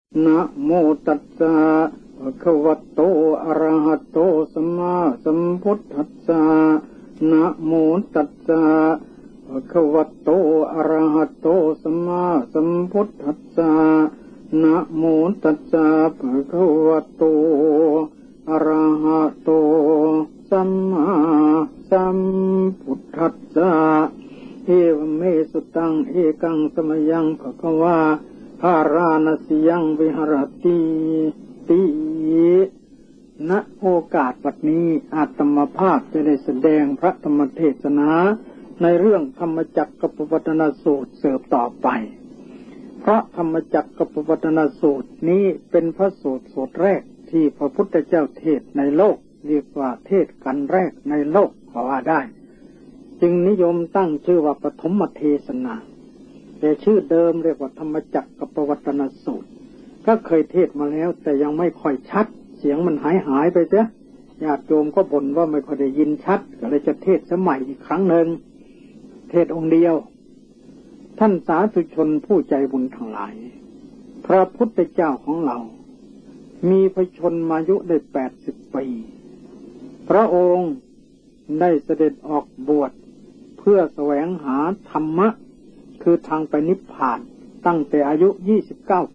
นะโมตัสสะภะคะวะโตอะระหะโตสัมมาสัมพุทธัสสะนะโมตัสสะภะคะวะโตอะระหะโตสัมมาสัมพุทธัสสะนะโมตัสสะภะคะวะโตอะระหะโตสัมมาสัมพุทธัสสะเอวเมสุตังเอกังสมยังภะคะวาภาราณสียังวิหรติติณโอกาสบัดนี้อาตมภาพจะได้แสดงพระธรรมเทศนาในเรื่องธรรมจักรกับปวัตตนสูตรเสิร์ฟต่อไปเพราะธรรมจักรกับปวัตตนสูตรนี้เป็นพระสูตรแรกที่พระพุทธเจ้าเทศในโลกเรียกว่าเทศกันแรกในโลกก็ว่าได้จึงนิยมตั้งชื่อว่าปฐมเทศนาแต่ชื่อเดิมเรียกว่าธรรมจักรกับปวัตตนสูตรก็เคยเทศมาแล้วแต่ยังไม่ค่อยชัดเสียงมันหายไปเสียญาติโยมก็บ่นว่าไม่ค่อยได้ยินชัดก็เลยจะเทศสมัยอีกครั้งหนึ่งเทศองค์เดียวท่านสาธุชนผู้ใจบุญทั้งหลายพระพุทธเจ้าของเรามีพระชนมายุได้80 ปีพระองค์ได้เสด็จออกบวชเพื่อแสวงหาธรรมะคือทางไปนิพพานตั้งแต่อายุ29